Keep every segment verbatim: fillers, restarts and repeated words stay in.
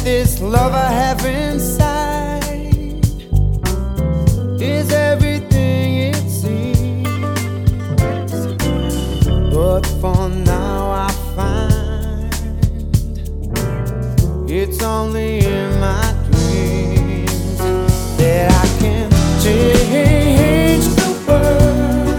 This love I have inside is everything it seems, but for now I find it's only in my dreams that I can change the world.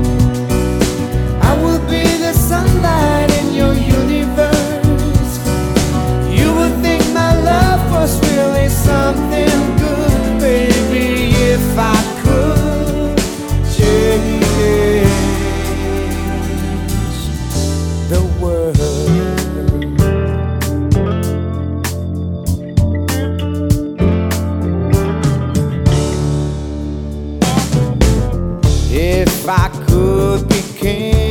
I will be the sunlight in your universe. You would think my love was really something good, baby, if I could change the world. If I could be king,